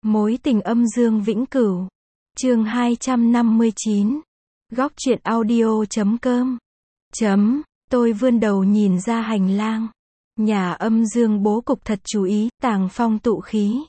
Mối tình âm dương vĩnh cửu. Chương 259. Góc truyện audio.com. Tôi vươn đầu nhìn ra hành lang. Nhà âm dương bố cục thật chú ý, tàng phong tụ khí.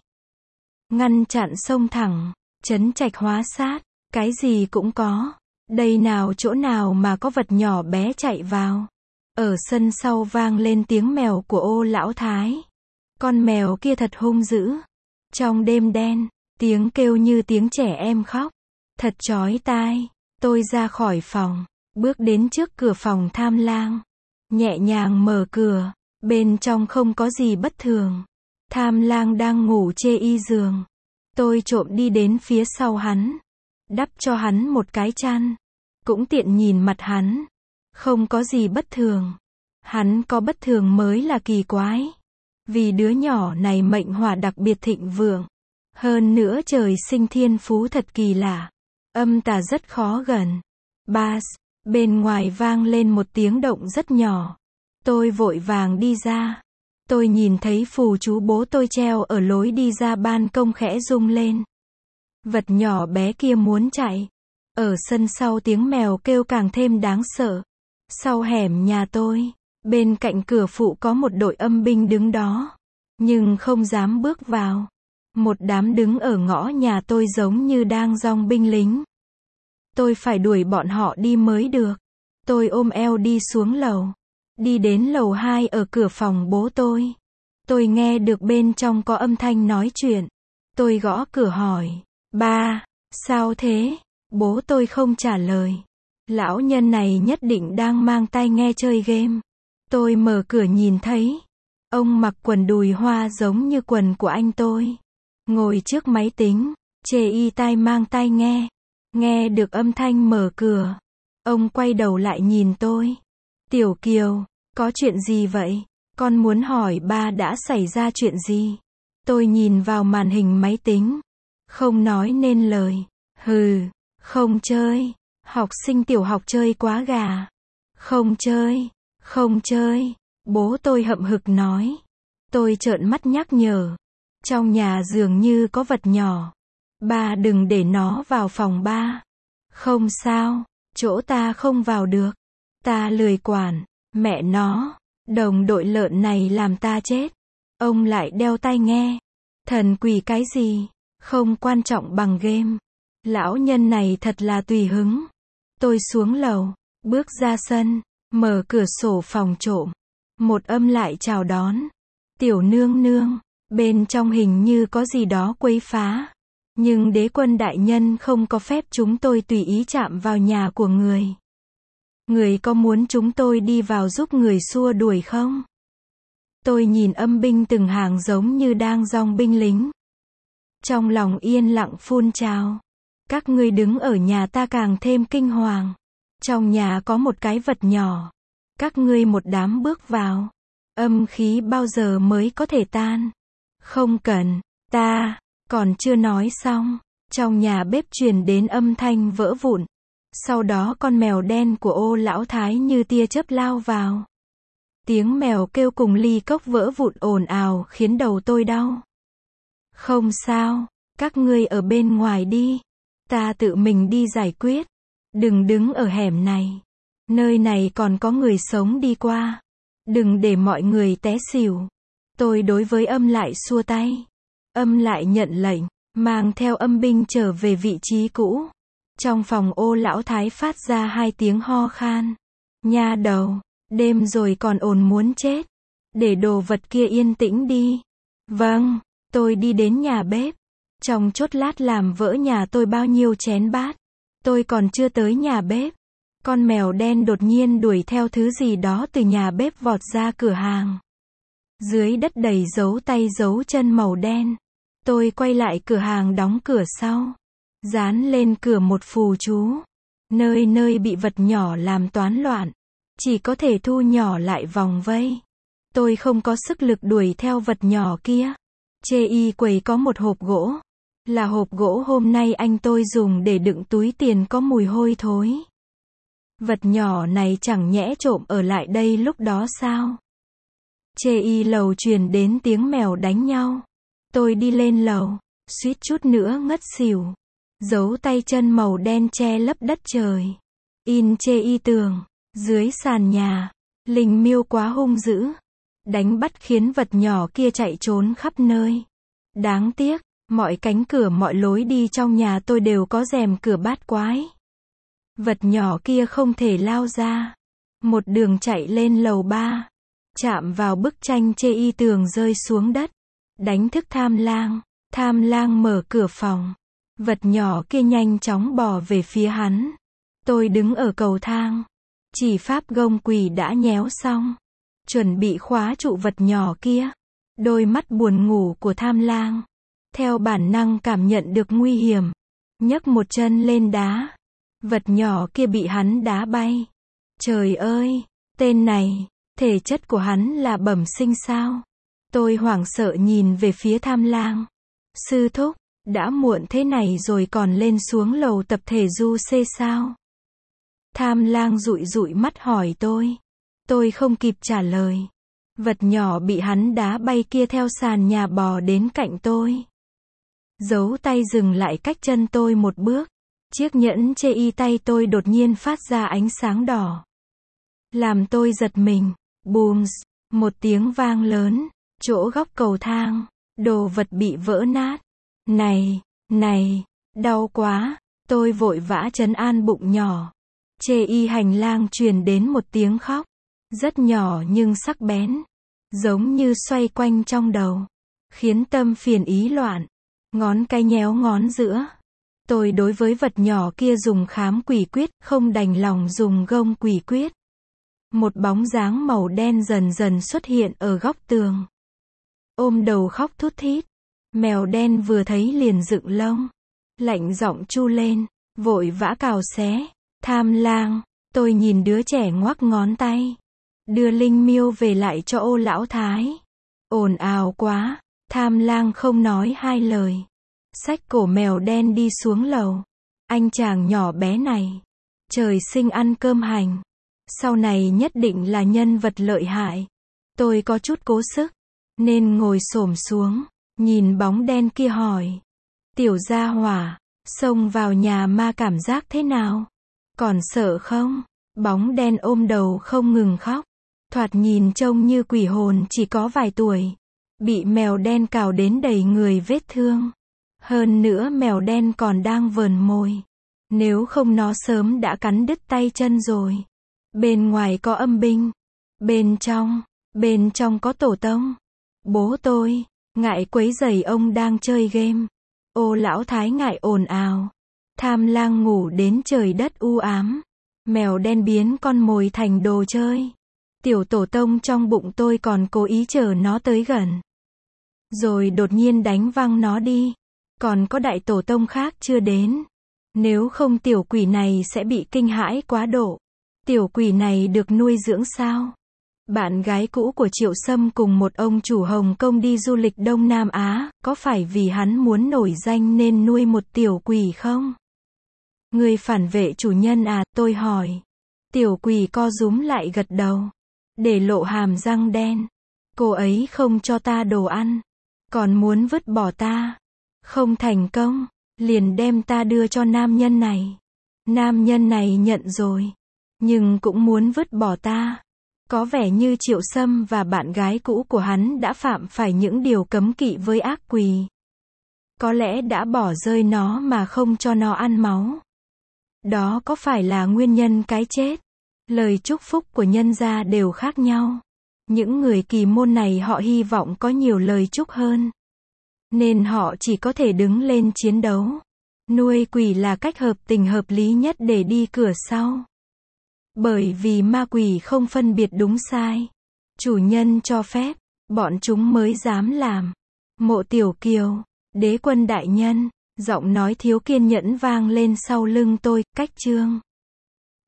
Ngăn chặn sông thẳng, trấn trạch hóa sát, cái gì cũng có. Đây nào chỗ nào mà có vật nhỏ bé chạy vào. Ở sân sau vang lên tiếng mèo của Ô lão thái. Con mèo kia thật hung dữ. Trong đêm đen, tiếng kêu như tiếng trẻ em khóc. Thật chói tai. Tôi ra khỏi phòng, bước đến trước cửa phòng tham lang. Nhẹ nhàng mở cửa, bên trong không có gì bất thường. Tham lang đang ngủ chê y giường. Tôi trộm đi đến phía sau hắn, đắp cho hắn một cái chăn. Cũng tiện nhìn mặt hắn. Không có gì bất thường. Hắn có bất thường mới là kỳ quái. Vì đứa nhỏ này mệnh hỏa đặc biệt thịnh vượng. Hơn nữa trời sinh thiên phú thật kỳ lạ. Âm tà rất khó gần. Bass, bên ngoài vang lên một tiếng động rất nhỏ. Tôi vội vàng đi ra. Tôi nhìn thấy phù chú bố tôi treo ở lối đi ra ban công khẽ rung lên. Vật nhỏ bé kia muốn chạy. Ở sân sau tiếng mèo kêu càng thêm đáng sợ. Sau hẻm nhà tôi, bên cạnh cửa phụ có một đội âm binh đứng đó. Nhưng không dám bước vào. Một đám đứng ở ngõ nhà tôi giống như đang dong binh lính. Tôi phải đuổi bọn họ đi mới được. Tôi ôm eo đi xuống lầu. Đi đến lầu 2 ở cửa phòng bố tôi. Tôi nghe được bên trong có âm thanh nói chuyện. Tôi gõ cửa hỏi. Ba, sao thế? Bố tôi không trả lời. Lão nhân này nhất định đang mang tai nghe chơi game. Tôi mở cửa nhìn thấy. Ông mặc quần đùi hoa giống như quần của anh tôi. Ngồi trước máy tính, chê y tai mang tai nghe. Nghe được âm thanh mở cửa. Ông quay đầu lại nhìn tôi. Tiểu Kiều, có chuyện gì vậy? Con muốn hỏi ba đã xảy ra chuyện gì? Tôi nhìn vào màn hình máy tính. Không nói nên lời. Hừ, không chơi. Học sinh tiểu học chơi quá gà. Không chơi, không chơi. Bố tôi hậm hực nói. Tôi trợn mắt nhắc nhở. Trong nhà dường như có vật nhỏ. Ba đừng để nó vào phòng ba. Không sao, chỗ ta không vào được. Ta lười quản, mẹ nó, đồng đội lợn này làm ta chết. Ông lại đeo tai nghe. Thần quỷ cái gì, không quan trọng bằng game. Lão nhân này thật là tùy hứng. Tôi xuống lầu, bước ra sân, mở cửa sổ phòng trộm. Một âm lại chào đón. Tiểu nương nương, bên trong hình như có gì đó quấy phá. Nhưng đế quân đại nhân không có phép chúng tôi tùy ý chạm vào nhà của người. Người có muốn chúng tôi đi vào giúp người xua đuổi không? Tôi nhìn âm binh từng hàng giống như đang dong binh lính. Trong lòng yên lặng phun trào. Các ngươi đứng ở nhà ta càng thêm kinh hoàng. Trong nhà có một cái vật nhỏ. Các ngươi một đám bước vào. Âm khí bao giờ mới có thể tan? Không cần, ta, còn chưa nói xong. Trong nhà bếp truyền đến âm thanh vỡ vụn. Sau đó con mèo đen của Ô lão thái như tia chớp lao vào. Tiếng mèo kêu cùng ly cốc vỡ vụn ồn ào khiến đầu tôi đau. Không sao, các ngươi ở bên ngoài đi. Ta tự mình đi giải quyết. Đừng đứng ở hẻm này. Nơi này còn có người sống đi qua. Đừng để mọi người té xỉu. Tôi đối với âm lại xua tay. Âm lại nhận lệnh, mang theo âm binh trở về vị trí cũ. Trong phòng Ô lão thái phát ra 2 tiếng ho khan. Nha đầu, đêm rồi còn ồn muốn chết. Để đồ vật kia yên tĩnh đi. Vâng, tôi đi đến nhà bếp. Trong chốc lát làm vỡ nhà tôi bao nhiêu chén bát. Tôi còn chưa tới nhà bếp. Con mèo đen đột nhiên đuổi theo thứ gì đó từ nhà bếp vọt ra cửa hàng. Dưới đất đầy dấu tay dấu chân màu đen. Tôi quay lại cửa hàng đóng cửa sau. Dán lên cửa một phù chú. Nơi nơi bị vật nhỏ làm toán loạn. Chỉ có thể thu nhỏ lại vòng vây. Tôi không có sức lực đuổi theo vật nhỏ kia. Chê y quầy có một hộp gỗ. Là hộp gỗ hôm nay anh tôi dùng để đựng túi tiền có mùi hôi thối. Vật nhỏ này chẳng nhẽ trộm ở lại đây lúc đó sao? Chê y lầu truyền đến tiếng mèo đánh nhau. Tôi đi lên lầu. suýt chút nữa ngất xỉu. Dấu tay chân màu đen che lấp đất trời. In chê y tường, dưới sàn nhà. Linh miêu quá hung dữ. Đánh bắt khiến vật nhỏ kia chạy trốn khắp nơi. Đáng tiếc, mọi cánh cửa mọi lối đi trong nhà tôi đều có rèm cửa bát quái. Vật nhỏ kia không thể lao ra. Một đường chạy lên lầu 3. Chạm vào bức tranh chê y tường rơi xuống đất. Đánh thức Tham Lang. Tham Lang mở cửa phòng. Vật nhỏ kia nhanh chóng bò về phía hắn. Tôi đứng ở cầu thang. Chỉ pháp gông quỷ đã nhéo xong. Chuẩn bị khóa trụ vật nhỏ kia. Đôi mắt buồn ngủ của Tham Lang. Theo bản năng cảm nhận được nguy hiểm. Nhấc một chân lên đá. Vật nhỏ kia bị hắn đá bay. Trời ơi, tên này, thể chất của hắn là bẩm sinh sao? Tôi hoảng sợ nhìn về phía Tham Lang. Sư thúc, đã muộn thế này rồi còn lên xuống lầu tập thể du xê sao? Tham Lang dụi dụi mắt hỏi tôi. Tôi không kịp trả lời. Vật nhỏ bị hắn đá bay kia theo sàn nhà bò đến cạnh tôi. Dấu tay dừng lại cách chân tôi một bước. Chiếc nhẫn chê y tay tôi đột nhiên phát ra ánh sáng đỏ. Làm tôi giật mình. Bùms, một tiếng vang lớn. Chỗ góc cầu thang, đồ vật bị vỡ nát. Này, đau quá. Tôi vội vã trấn an bụng nhỏ. Chê y hành lang truyền đến một tiếng khóc. Rất nhỏ nhưng sắc bén. Giống như xoay quanh trong đầu. Khiến tâm phiền ý loạn. Ngón cái nhéo ngón giữa. Tôi đối với vật nhỏ kia dùng khám quỷ quyết, không đành lòng dùng gông quỷ quyết. Một bóng dáng màu đen dần dần xuất hiện ở góc tường. Ôm đầu khóc thút thít. Mèo đen vừa thấy liền dựng lông. Lạnh giọng chu lên, vội vã cào xé. Tham Lang, tôi nhìn đứa trẻ ngoắc ngón tay. Đưa Linh miêu về lại cho Ô lão thái. Ồn ào quá, Tham Lang không nói hai lời. Xách cổ mèo đen đi xuống lầu. Anh chàng nhỏ bé này, trời sinh ăn cơm hành. Sau này nhất định là nhân vật lợi hại. Tôi có chút cố sức, nên ngồi xổm xuống, nhìn bóng đen kia hỏi. Tiểu gia hỏa, xông vào nhà ma cảm giác thế nào? Còn sợ không? Bóng đen ôm đầu không ngừng khóc. Thoạt nhìn trông như quỷ hồn chỉ có vài tuổi. Bị mèo đen cào đến đầy người vết thương. Hơn nữa mèo đen còn đang vờn mồi. Nếu không nó sớm đã cắn đứt tay chân rồi. Bên ngoài có âm binh. Bên trong có tổ tông. Bố tôi, ngại quấy rầy ông đang chơi game. Ô lão thái ngại ồn ào. Tham Lang ngủ đến trời đất u ám. Mèo đen biến con mồi thành đồ chơi. Tiểu tổ tông trong bụng tôi còn cố ý chờ nó tới gần. Rồi đột nhiên đánh văng nó đi. Còn có đại tổ tông khác chưa đến. Nếu không tiểu quỷ này sẽ bị kinh hãi quá độ. Tiểu quỷ này được nuôi dưỡng sao? Bạn gái cũ của Triệu Sâm cùng một ông chủ Hồng Kông đi du lịch Đông Nam Á, có phải vì hắn muốn nổi danh nên nuôi một tiểu quỷ không? Người phản vệ chủ nhân à, tôi hỏi. Tiểu quỷ co rúm lại gật đầu. Để lộ hàm răng đen. Cô ấy không cho ta đồ ăn. Còn muốn vứt bỏ ta. Không thành công. Liền đem ta đưa cho nam nhân này. Nam nhân này nhận rồi. Nhưng cũng muốn vứt bỏ ta. Có vẻ như Triệu Sâm và bạn gái cũ của hắn đã phạm phải những điều cấm kỵ với ác quỷ. Có lẽ đã bỏ rơi nó mà không cho nó ăn máu. Đó có phải là nguyên nhân cái chết? Lời chúc phúc của nhân gia đều khác nhau. Những người kỳ môn này họ hy vọng có nhiều lời chúc hơn. Nên họ chỉ có thể đứng lên chiến đấu. Nuôi quỷ là cách hợp tình hợp lý nhất để đi cửa sau. Bởi vì ma quỷ không phân biệt đúng sai. Chủ nhân cho phép, bọn chúng mới dám làm. Mộ Tiểu Kiều, đế quân đại nhân, giọng nói thiếu kiên nhẫn vang lên sau lưng tôi, cách chương.